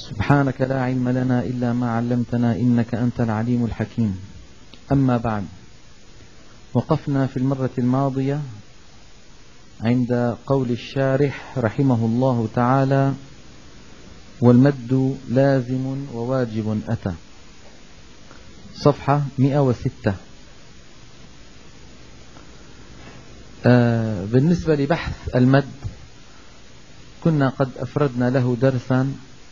سبحانك لا علم لنا إلا ما علمتنا إنك أنت العليم الحكيم. أما بعد، وقفنا في المرة الماضية عند قول الشارح رحمه الله تعالى: والمد لازم وواجب أتى، صفحة 106. بالنسبة لبحث المد كنا قد أفردنا له درسا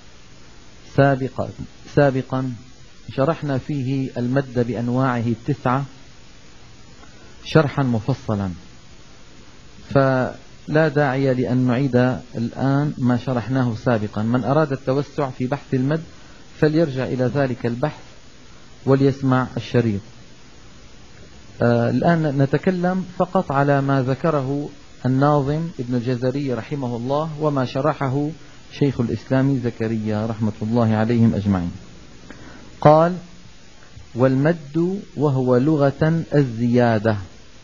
سابقا شرحنا فيه المد بأنواعه 9 شرحا مفصلا، فلا داعي لأن نعيد الآن ما شرحناه سابقا. من أراد التوسع في بحث المد فليرجع إلى ذلك البحث وليسمع الشريط. الآن نتكلم فقط على ما ذكره الناظم ابن الجزري رحمه الله وما شرحه شيخ الإسلام زكريا رحمة الله عليهم أجمعين. قال: والمد وهو لغة الزيادة،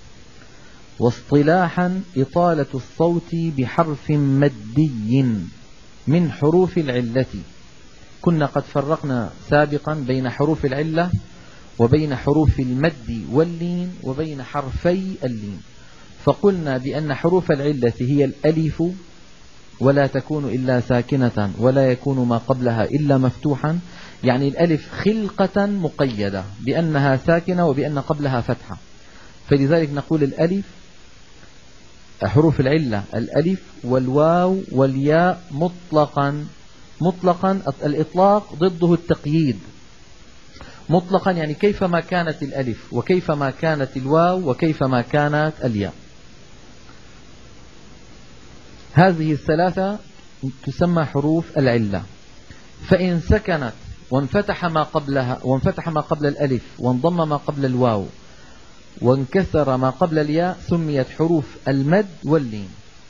واصطلاحا إطالة الصوت بحرف مدي من حروف العلة. كنا قد فرقنا سابقا بين حروف العلة وبين حروف المد واللين وبين حرفي اللين، فقلنا بأن حروف العلة هي الألف ولا تكون إلا ساكنة ولا يكون ما قبلها إلا مفتوحا، يعني الألف خلقة مقيدة بأنها ساكنة وبأن قبلها فتحة، فلذلك نقول الألف حروف العلة الألف والواو والياء مطلقا الإطلاق ضده التقييد. مطلقا يعني كيفما كانت الألف وكيفما كانت الواو وكيفما كانت الياء. هذه الثلاثة تسمى حروف العلة. فإن سكنت وانفتح ما قبل الألف وانضم ما قبل الواو وانكسر ما قبل الياء سميت حروف المد واللين.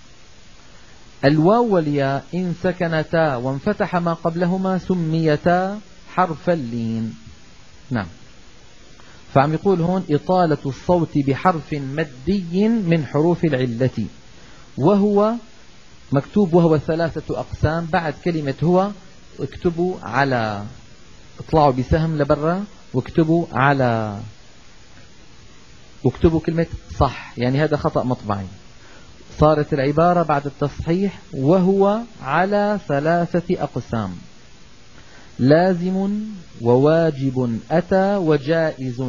الواو والياء إن سكنتا وانفتح ما قبلهما سميتا حرف اللين. نعم، فعم يقول هون إطالة الصوت بحرف مدي من حروف العلة، وهو مكتوب وهو 3 أقسام. بعد كلمة هو اكتبوا على، اطلعوا بسهم لبرا واكتبوا على، واكتبوا كلمة صح، يعني هذا خطأ مطبعي. صارت العبارة بعد التصحيح وهو على 3 أقسام: لازم وواجب أتى وجائز.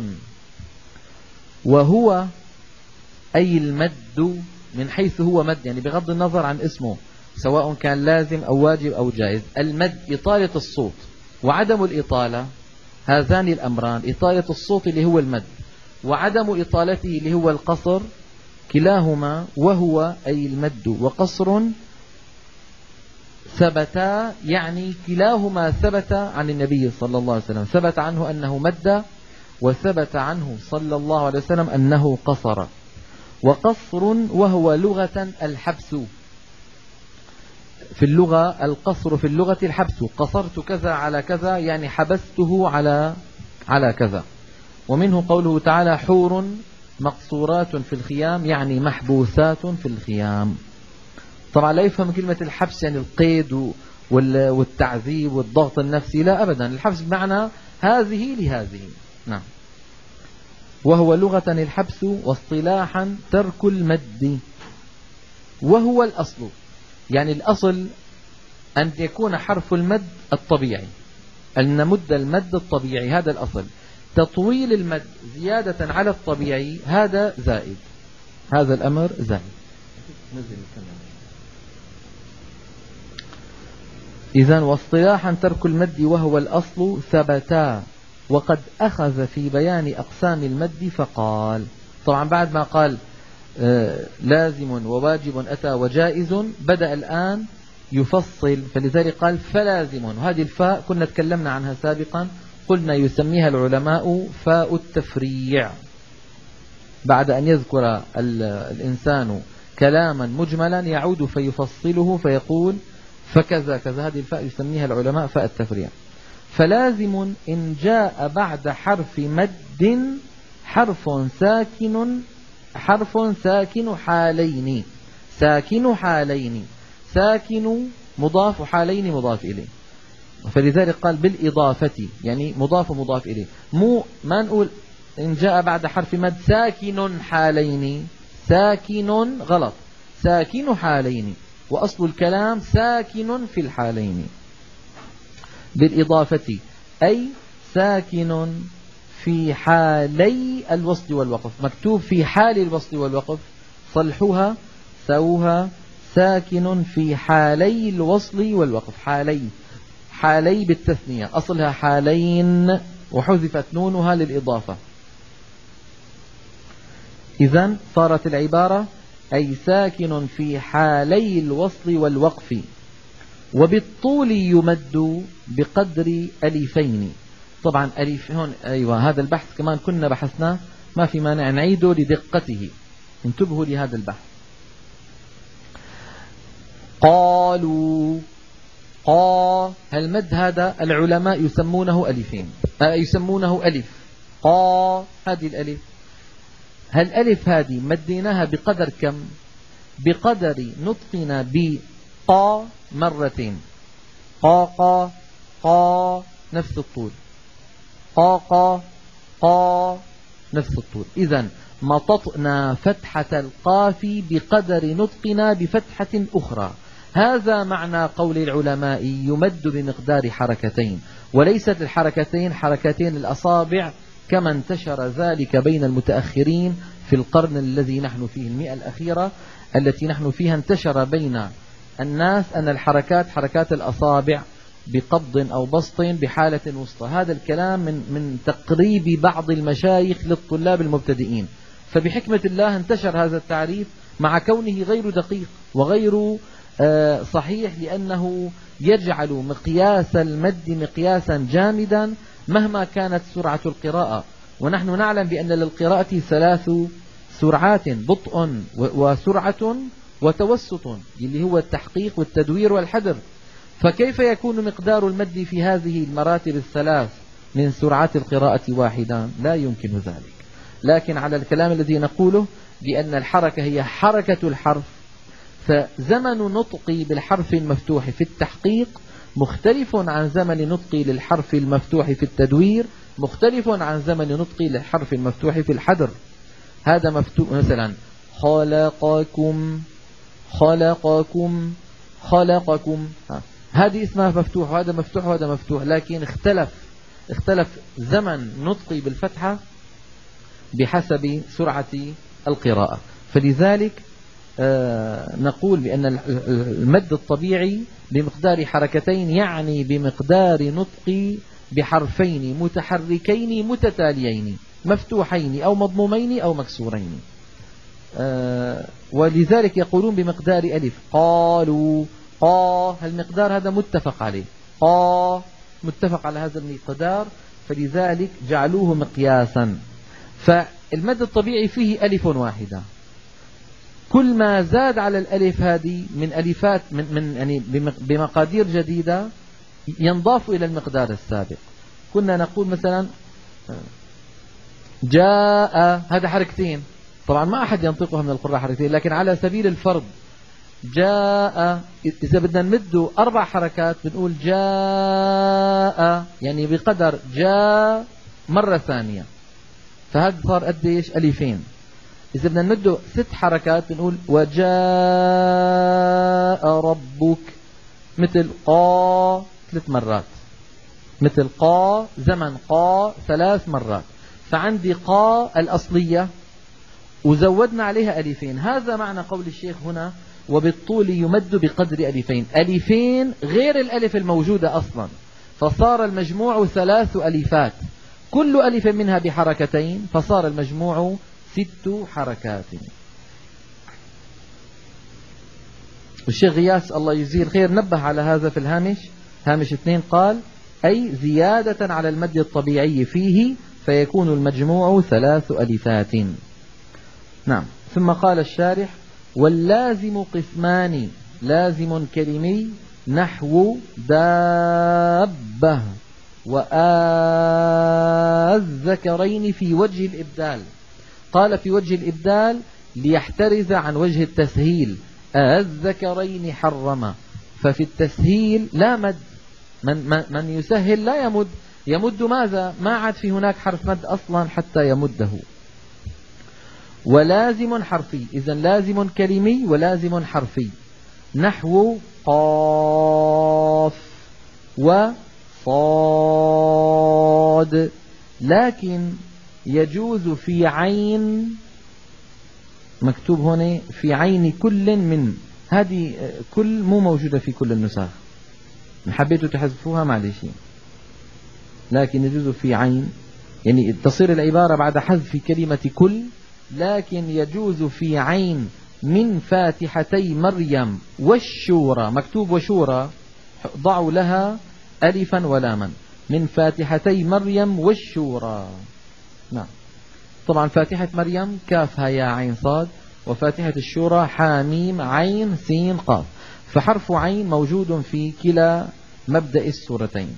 وهو أي المد من حيث هو مد، يعني بغض النظر عن اسمه سواء كان لازم أو واجب أو جائز. المد إطالة الصوت وعدم الإطالة، هذان الأمران، إطالة الصوت اللي هو المد وعدم إطالته اللي هو القصر، كلاهما وهو أي المد وقصر ثبتا، يعني كلاهما ثبت عن النبي صلى الله عليه وسلم، ثبت عنه أنه مد وثبت عنه صلى الله عليه وسلم أنه قصر. وقصر وهو لغة الحبس، في اللغة القصر في اللغة الحبس، قصرت كذا على كذا يعني حبسته على كذا. ومنه قوله تعالى: حور مقصورات في الخيام، يعني محبوسات في الخيام. طبعا لا يفهم كلمة الحبس يعني القيد والتعذيب والضغط النفسي، لا أبدا، الحبس بمعنى هذه لهذه. نعم، وهو لغة الحبس، واصطلاحا ترك المد، وهو الأصل، يعني الأصل أن يكون حرف المد الطبيعي، أن نمد المد الطبيعي، هذا الأصل. تطويل المد زيادة على الطبيعي هذا زائد، هذا الأمر زائد. إذن واصطلاحا ترك المد وهو الأصل ثبتا. وقد أخذ في بيان أقسام المد فقال، طبعا بعد ما قال لازم وواجب أتى وجائز بدأ الآن يفصل، فلذلك قال فلازم. وهذه الفاء كنا تكلمنا عنها سابقا، قلنا يسميها العلماء فاء التفريع. بعد أن يذكر الإنسان كلاما مجملا يعود فيفصله فيقول فكذا كذا، هذه الفاء يسميها العلماء فاء التفريع. فلازم إن جاء بعد حرف مد حرف ساكن حالين، ساكن مضاف، حالين مضاف إليه. فلذلك قال بالإضافة، يعني مضاف ومضاف إليه. ما نقول إن جاء بعد حرف مد ساكن حالين، ساكن غلط، ساكن حالين، وأصل الكلام ساكن في الحالين. بالإضافة أي ساكن في حالي الوصل والوقف، مكتوب في حال الوصل والوقف، صلحوها سووها ساكن في حالي الوصل والوقف. حالي بالتثنية، أصلها حالين وحذفت نونها للإضافة. إذن صارت العبارة أي ساكن في حالي الوصل والوقف، وبالطول يمد بقدر ألفين. طبعا ألف هون، أيوة هذا البحث كمان كنا بحثناه، ما في مانع نعيده لدقته، انتبهوا لهذا البحث. قالوا المد هذا العلماء يسمونه ألفين، يسمونه ألف. هذه الألف، هالألف هذه مديناها بقدر كم؟ بقدر نطقنا بقا مرتين. قا نفس الطول، قا نفس الطول. إذن مططنا فتحة القاف بقدر نطقنا بفتحة أخرى. هذا معنى قول العلماء يمد بمقدار حركتين، وليست الحركتين حركتين الأصابع كما انتشر ذلك بين المتأخرين في القرن الذي نحن فيه، المئة الأخيرة التي نحن فيها، انتشر بين الناس أن الحركات حركات الأصابع بقبض أو بسط بحالة وسطى. هذا الكلام من تقريب بعض المشايخ للطلاب المبتدئين، فبحكمة الله انتشر هذا التعريف مع كونه غير دقيق وغير صحيح، لأنه يجعل مقياس المد مقياسا جامدا مهما كانت سرعة القراءة. ونحن نعلم بأن للقراءة 3 سرعات: بطء وسرعة وتوسط، اللي هو التحقيق والتدوير والحذر. فكيف يكون مقدار المد في هذه المراتب 3 من سرعات القراءة واحدا؟ لا يمكن ذلك. لكن على الكلام الذي نقوله بأن الحركة هي حركة الحرف، فزمن نطقي بالحرف المفتوح في التحقيق مختلف عن زمن نطقي للحرف المفتوح في التدوير، مختلف عن زمن نطقي للحرف المفتوح في الحذر. هذا مفتوح مثلا خلقكم، هذه اسمها مفتوح وهذا مفتوح وهذا مفتوح، لكن اختلف زمن نطقي بالفتحة بحسب سرعة القراءة. فلذلك نقول بأن المد الطبيعي بمقدار حركتين يعني بمقدار نطق بحرفين متحركين متتاليين مفتوحين أو مضمومين أو مكسورين. ولذلك يقولون بمقدار ألف. قالوا المقدار هذا متفق عليه، متفق على هذا المقدار، فلذلك جعلوه مقياسا. فالمد الطبيعي فيه ألف واحدة، كل ما زاد على الألف هذه من ألفات من يعني بمقادير جديدة ينضاف إلى المقدار السابق. كنا نقول مثلا جاء، هذا حركتين، طبعا ما أحد ينطقها من القراء حركتين، لكن على سبيل الفرض جاء، إذا بدنا نمده 4 حركات بنقول جاء، يعني بقدر جاء مرة ثانية، فهذا صار قديش؟ ألفين. إذا بدنا نمده 6 حركات بنقول وجاء ربك، مثل قا 3 مرات، مثل قا زمن قا 3 مرات. فعندي قا الأصلية وزودنا عليها ألفين. هذا معنى قول الشيخ هنا وبالطول يمد بقدر ألفين. ألفين غير الألف الموجودة أصلا، فصار المجموع 3 ألفات، كل ألف منها بحركتين، فصار المجموع 6 حركات. الشيخ غياث الله يجزيه الخير نبه على هذا في الهامش، هامش 2، قال أي زيادة على المد الطبيعي فيه فيكون المجموع 3 ألفات. نعم. ثم قال الشارح واللازم قسمان: لازم كلمي نحو دابة والذكرين في وجه الإبدال. قال في وجه الإبدال ليحترز عن وجه التسهيل، الذكرين حرم، ففي التسهيل لا مد، من يسهل لا يمد. يمد ماذا؟ ما عاد في هناك حرف مد أصلا حتى يمده. ولازم حرفي، إذن لازم كلمي ولازم حرفي، نحو قاف وصاد. لكن يجوز في عين، مكتوب هنا في عين كل من، هذه كل مو موجودة في كل النسخ، حبيتوا تحذفوها معلش، لكن يجوز في عين، يعني تصير العبارة بعد حذف كلمة كل، لكن يجوز في عين من فاتحتي مريم والشورى، مكتوب وشورى ضعوا لها ألفا ولاما، من فاتحتي مريم والشورى. نعم، طبعا فاتحة مريم كافها يا عين صاد، وفاتحة الشورى حاميم عين سين قاف، فحرف عين موجود في كلا مبدأ السورتين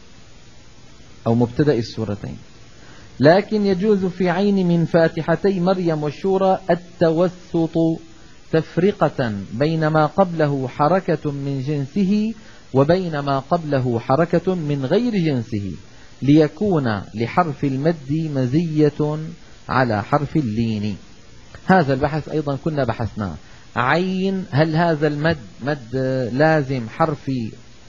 أو مبتدأ السورتين. لكن يجوز في عين من فاتحتي مريم والشورى التوسط تفرقة بين ما قبله حركة من جنسه وبين ما قبله حركة من غير جنسه، ليكون لحرف المد مزية على حرف اللين. هذا البحث أيضا كنا بحثناه. عين، هل هذا المد مد لازم حرفي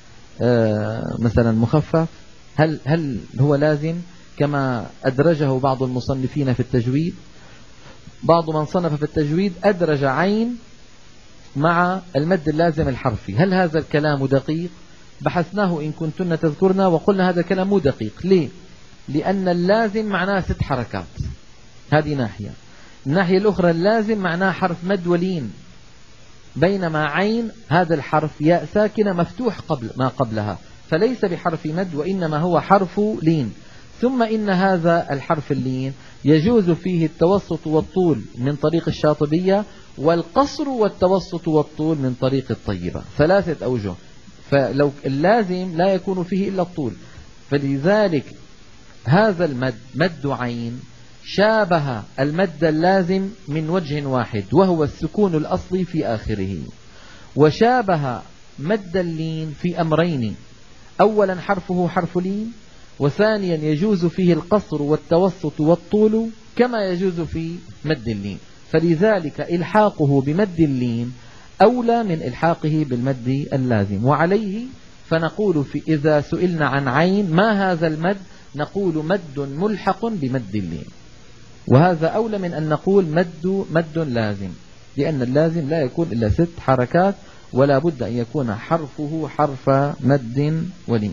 مثلا مخفف؟ هل هو لازم كما أدرجه بعض المصنفين في التجويد؟ بعض من صنف في التجويد أدرج عين مع المد اللازم الحرفي. هل هذا الكلام دقيق؟ بحثناه إن كنتن تذكرنا وقلنا هذا كلام مو دقيق. ليه؟ لأن اللازم معناه 6 حركات، هذه ناحية. الناحية الأخرى اللازم معناه حرف مد ولين، بينما عين هذا الحرف ياء ساكنة مفتوح قبل ما قبلها، فليس بحرف مد وإنما هو حرف لين. ثم إن هذا الحرف اللين يجوز فيه التوسط والطول من طريق الشاطبية، والقصر والتوسط والطول من طريق الطيبة، 3 أوجه. فلو اللازم لا يكون فيه إلا الطول، فلذلك هذا المد مد عين شابه المد اللازم من وجه واحد، وهو السكون الأصلي في آخره، وشابه مد اللين في أمرين: أولا حرفه حرف لين، وثانيا يجوز فيه القصر والتوسط والطول كما يجوز في مد اللين، فلذلك إلحاقه بمد اللين أولى من إلحاقه بالمد اللازم. وعليه فنقول إذا سئلنا عن عين ما هذا المد، نقول مد ملحق بمد اللين، وهذا أولى من أن نقول مد لازم، لأن اللازم لا يكون إلا 6 حركات، ولا بد أن يكون حرفه حرف مد ولين.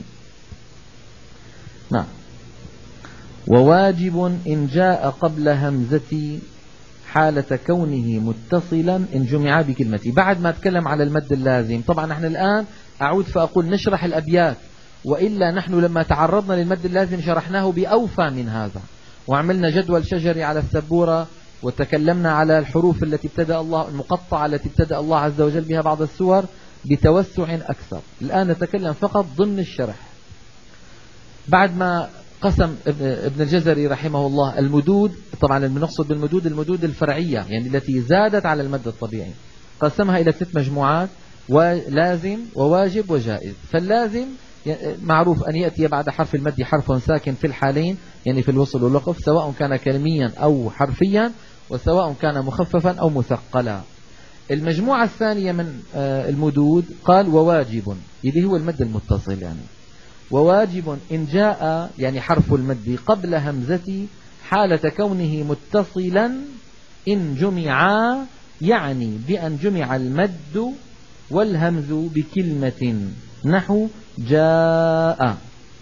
نعم. وواجب إن جاء قبل همزة حالة كونه متصلا إن جمع بكلمتي. بعد ما أتكلم على المد اللازم، طبعا نحن الآن أعود فأقول نشرح الأبيات، وإلا نحن لما تعرضنا للمد اللازم شرحناه بأوفى من هذا، وعملنا جدول شجري على السبورة، وتكلمنا على الحروف التي ابتدأ الله، المقطعة التي ابتدأ الله عز وجل بها بعض السور بتوسع أكثر. الآن نتكلم فقط ضمن الشرح. بعد ما قسم ابن الجزري رحمه الله المدود، طبعا بنقصد بالمدود المدود الفرعية، يعني التي زادت على المد الطبيعي، قسمها إلى 3 مجموعات: ولازم وواجب وجائز. فاللازم معروف أن يأتي بعد حرف المد حرف ساكن في الحالين، يعني في الوصل والوقف، سواء كان كلميا أو حرفيا، وسواء كان مخففا أو مثقلا. المجموعة الثانية من المدود قال وواجب، اللي هو المد المتصل، يعني وواجب إن جاء يعني حرف المد قبل همزة حالة كونه متصلا إن جمعا، يعني بأن جمع المد والهمز بكلمة، نحو جاء.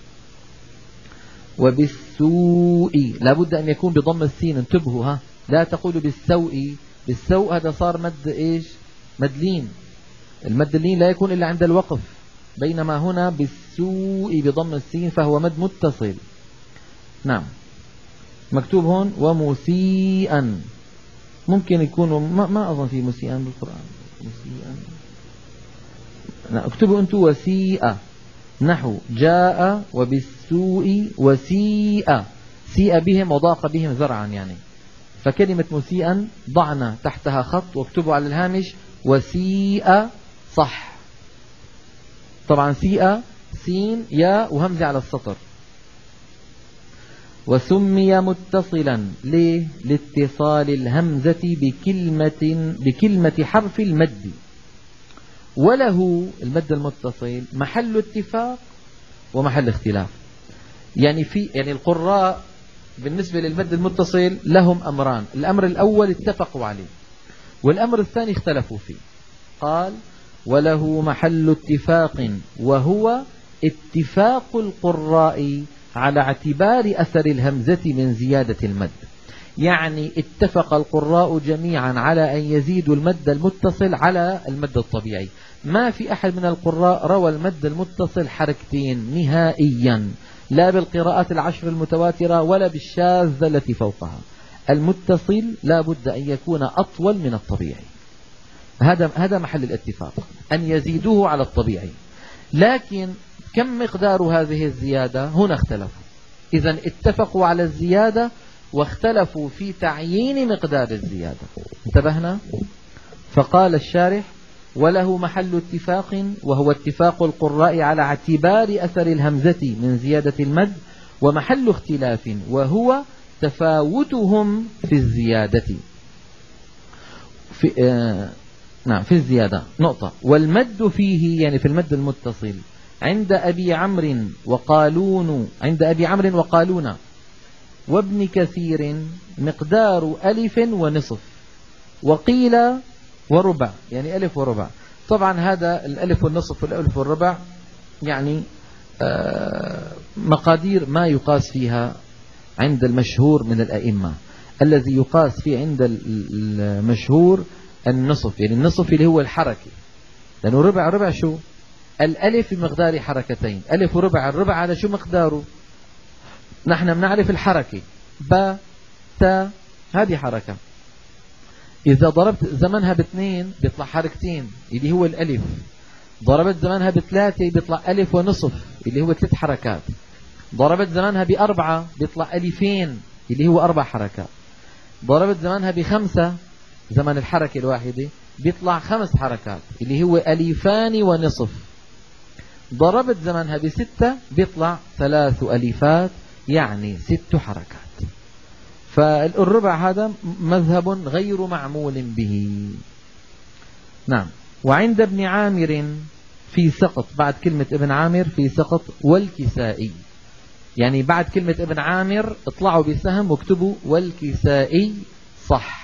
وبالسوء لابد أن يكون بضم السين، انتبهوا، لا تقولوا بالسوء. بالسوء هذا صار مد إيش؟ مد لين. المد اللين لا يكون إلا عند الوقف، بينما هنا بالسوء بضم السين فهو مد متصل. نعم، مكتوب هون ومسيئا، ممكن يكون ما أظن في مسيئا بالقرآن، مسيئا. نعم، اكتبوا أنتوا وسيئة، نحو جاء وبالسوء وسيئة، سيئة بهم وضاق بهم ذرعا يعني. فكلمة مسيئا ضعنا تحتها خط واكتبوا على الهامش وسيئة، صح. طبعا سيئة سين ياء وهمزة على السطر. وسمي متصلا ليه؟ لاتصال الهمزة بكلمة حرف المد. وله المد المتصل محل اتفاق ومحل اختلاف. يعني القراء بالنسبة للمد المتصل لهم أمران، الأمر الأول اتفقوا عليه، والأمر الثاني اختلفوا فيه. قال وله محل اتفاق، وهو اتفاق القراء على اعتبار أثر الهمزة من زيادة المد. يعني اتفق القراء جميعا على أن يزيدوا المد المتصل على المد الطبيعي. ما في أحد من القراء روى المد المتصل حركتين نهائيا، لا بالقراءات العشر المتواترة ولا بالشاذة التي فوقها. المتصل لا بد أن يكون أطول من الطبيعي، هذا محل الاتفاق، أن يزيدوه على الطبيعي. لكن كم مقدار هذه الزيادة؟ هنا اختلفوا. إذن اتفقوا على الزيادة واختلفوا في تعيين مقدار الزيادة. انتبهنا؟ فقال الشارح وله محل اتفاق، وهو اتفاق القراء على اعتبار أثر الهمزة من زيادة المد، ومحل اختلاف وهو تفاوتهم في الزيادة في الزيادة نقطة. والمد فيه يعني في المد المتصل عند أبي عمرو وقالون وابن كثير مقدار ألف ونصف، وقيل وربع، يعني ألف وربع. طبعا هذا الألف والنصف والألف والربع يعني مقادير ما يقاس فيها عند المشهور من الأئمة. الذي يقاس فيه عند المشهور النصف، يعني النصف اللي هو الحركة، لأنه ربع شو؟ الألف بمقدار حركتين، ألف وربع. الربع على شو مقداره؟ نحن بنعرف الحركة با تا، هذه حركة. إذا ضربت زمنها باثنين بيطلع حركتين اللي هو الألف، ضربت زمنها بثلاثة بيطلع ألف ونصف اللي هو 3 حركات، ضربت زمنها بأربعة بيطلع ألفين اللي هو 4 حركات، ضربت زمنها ب5 زمن الحركة الواحدة بيطلع 5 حركات اللي هو ألفان ونصف، ضربت زمنها ب6 بيطلع 3 ألفات يعني 6 حركات. فالربع هذا مذهب غير معمول به. نعم. وعند ابن عامر في سقط، بعد كلمة ابن عامر في سقط، والكسائي، يعني بعد كلمة ابن عامر اطلعوا بسهم واكتبوا والكسائي صح.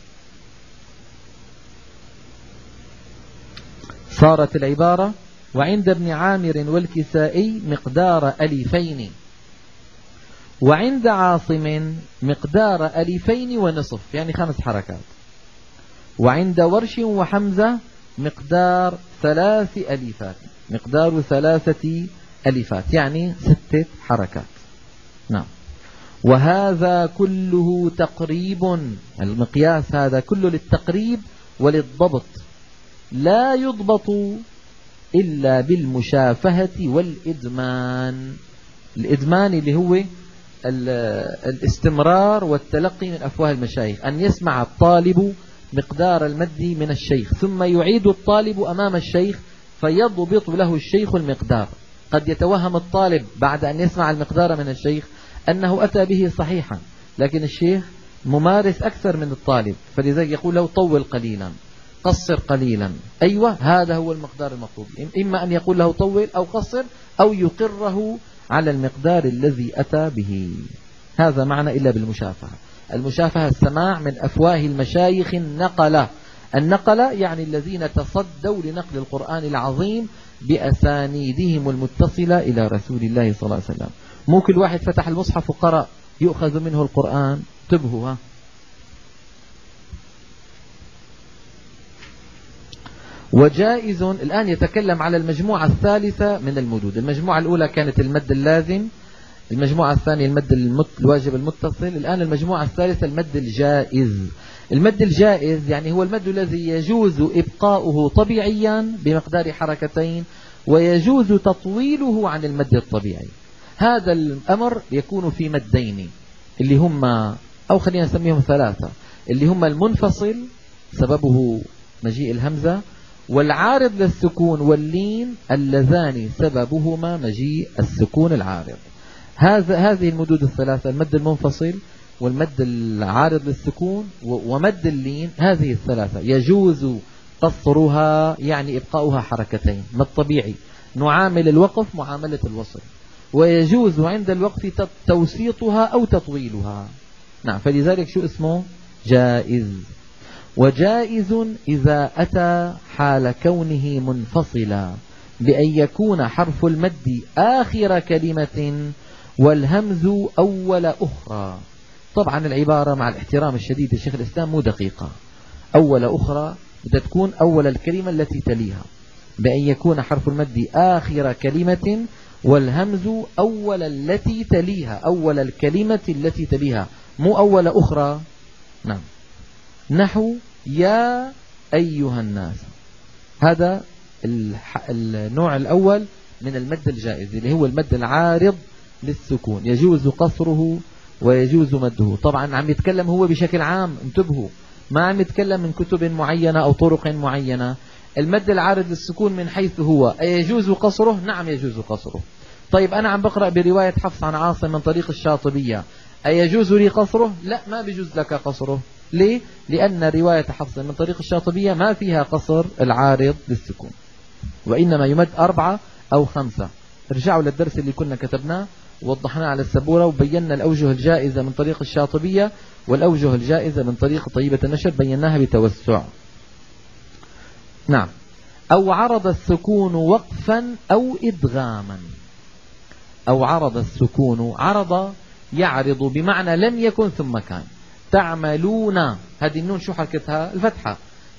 صارت العبارة وعند ابن عامر والكسائي مقدار ألفين، وعند عاصم مقدار ألفين ونصف يعني 5 حركات، وعند ورش وحمزة مقدار 3 ألفات، مقدار 3 ألفات يعني 6 حركات. نعم. وهذا كله تقريب، المقياس هذا كله للتقريب وللضبط، لا يضبط إلا بالمشافهة والإدمان. الإدمان اللي هو الاستمرار والتلقي من أفواه المشايخ، أن يسمع الطالب مقدار المد من الشيخ ثم يعيد الطالب أمام الشيخ فيضبط له الشيخ المقدار. قد يتوهم الطالب بعد أن يسمع المقدار من الشيخ أنه أتى به صحيحا، لكن الشيخ ممارس أكثر من الطالب، فلذلك يقول له طول قليلا، قصر قليلا. أيوة، هذا هو المقدار المطلوب، إما أن يقول له طول أو قصر أو يقره على المقدار الذي أتى به. هذا معنى إلا بالمشافهة. المشافهة السماع من أفواه المشايخ النقلة يعني الذين تصدوا لنقل القرآن العظيم بأسانيدهم المتصلة إلى رسول الله صلى الله عليه وسلم. مو كل واحد فتح المصحف وقرأ يؤخذ منه القرآن. انتبهوا. وجائز، الآن يتكلم على المجموعة الثالثة من المدود. المجموعة الأولى كانت المد اللازم، المجموعة الثانية المد الواجب المتصل، الآن المجموعة الثالثة المد الجائز. المد الجائز يعني هو المد الذي يجوز إبقاؤه طبيعيا بمقدار حركتين ويجوز تطويله عن المد الطبيعي. هذا الأمر يكون في مدين اللي هم، أو خلينا نسميهم 3، اللي هم المنفصل سببه مجيء الهمزة، والعارض للسكون واللين اللذان سببهما مجيء السكون العارض. هذه المدود الثلاثة، المد المنفصل والمد العارض للسكون ومد اللين، هذه الثلاثة يجوز قصرها يعني إبقاؤها حركتين، ما الطبيعي نعامل الوقف معاملة الوصل، ويجوز عند الوقف توسيطها أو تطويلها. نعم، فلذلك شو اسمه؟ جائز. وجائز إذا أتى حال كونه منفصلا بأن يكون حرف المد آخر كلمة والهمز أول أخرى. طبعا العبارة مع الاحترام الشديد لشيخ الإسلام مو دقيقة. أول أخرى بدها تكون أول الكلمة التي تليها، بأن يكون حرف المد آخر كلمة والهمز أول التي تليها، أول الكلمة التي تليها، مو أول أخرى. نعم، نحو يا أيها الناس، هذا النوع الأول من المد الجائز اللي هو المد العارض للسكون، يجوز قصره ويجوز مده. طبعا عم يتكلم هو بشكل عام، انتبهوا، ما عم يتكلم من كتب معينة أو طرق معينة. المد العارض للسكون من حيث هو يجوز قصره، نعم يجوز قصره. طيب أنا عم بقرأ برواية حفص عن عاصم من طريق الشاطبية، أيجوز لي قصره؟ لا، ما بيجوز لك قصره. ليه؟ لأن رواية حفص من طريق الشاطبية ما فيها قصر العارض للسكون، وإنما يمد 4 أو 5. ارجعوا للدرس اللي كنا كتبناه ووضحناه على السبورة، وبينا الأوجه الجائزة من طريق الشاطبية والأوجه الجائزة من طريق طيبة النشر، بيناها بتوسع. نعم. أو عرض السكون وقفا أو إدغاما. أو عرض السكون، عرض يعرض بمعنى لم يكن ثم كان. تعملون، هذه النون شو حركتها؟ الفتحة.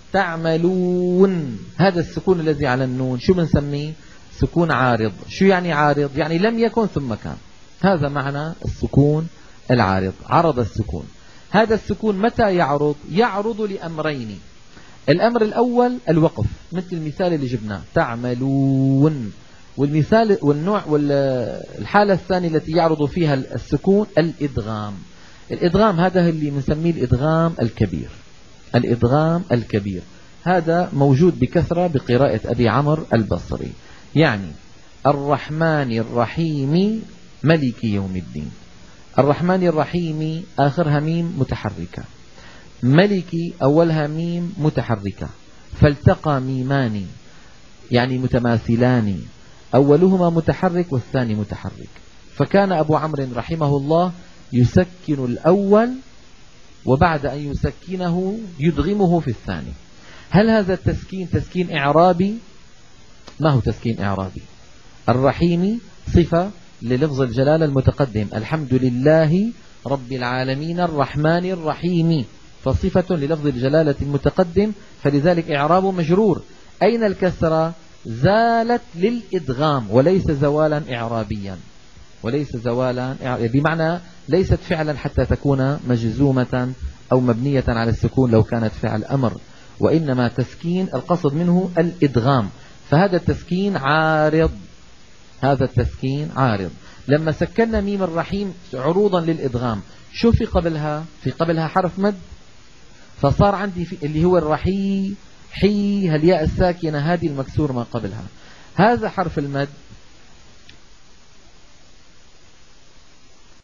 تعملون، هذا السكون الذي على النون شو بنسميه؟ سكون عارض. شو يعني عارض؟ يعني لم يكن ثم كان، هذا معنى السكون العارض. عرض السكون، هذا السكون متى يعرض؟ يعرض لأمرين. الأمر الأول الوقف، مثل المثال اللي جبناه تعملون، والمثال والنوع والحالة الثانية التي يعرض فيها السكون الإدغام. الإدغام هذا اللي بنسميه الإدغام الكبير. الإدغام الكبير هذا موجود بكثرة بقراءة أبي عمرو البصري، يعني الرحمن الرحيم ملك يوم الدين. الرحمن الرحيم آخرها ميم متحركة، ملكي أولها ميم متحركة، فالتقى ميمان يعني متماثلان، أولهما متحرك والثاني متحرك، فكان أبو عمرو رحمه الله يسكن الأول وبعد أن يسكنه يدغمه في الثاني. هل هذا التسكين تسكين إعرابي؟ ما هو تسكين إعرابي. الرحيم صفة للفظ الجلالة المتقدم، الحمد لله رب العالمين الرحمن الرحيم، فصفة للفظ الجلالة المتقدم، فلذلك إعراب مجرور. أين الكسرة؟ زالت للإدغام وليس زوالا إعرابيا، وليس زوالا بمعنى ليست فعلا حتى تكون مجزومة أو مبنية على السكون لو كانت فعل أمر، وإنما تسكين القصد منه الإدغام، فهذا التسكين عارض. هذا التسكين عارض. لما سكننا ميم الرحيم عروضا للإدغام، شو في قبلها؟ في قبلها حرف مد، فصار عندي في اللي هو الرحي حي، الياء الساكنة هذه المكسور ما قبلها، هذا حرف المد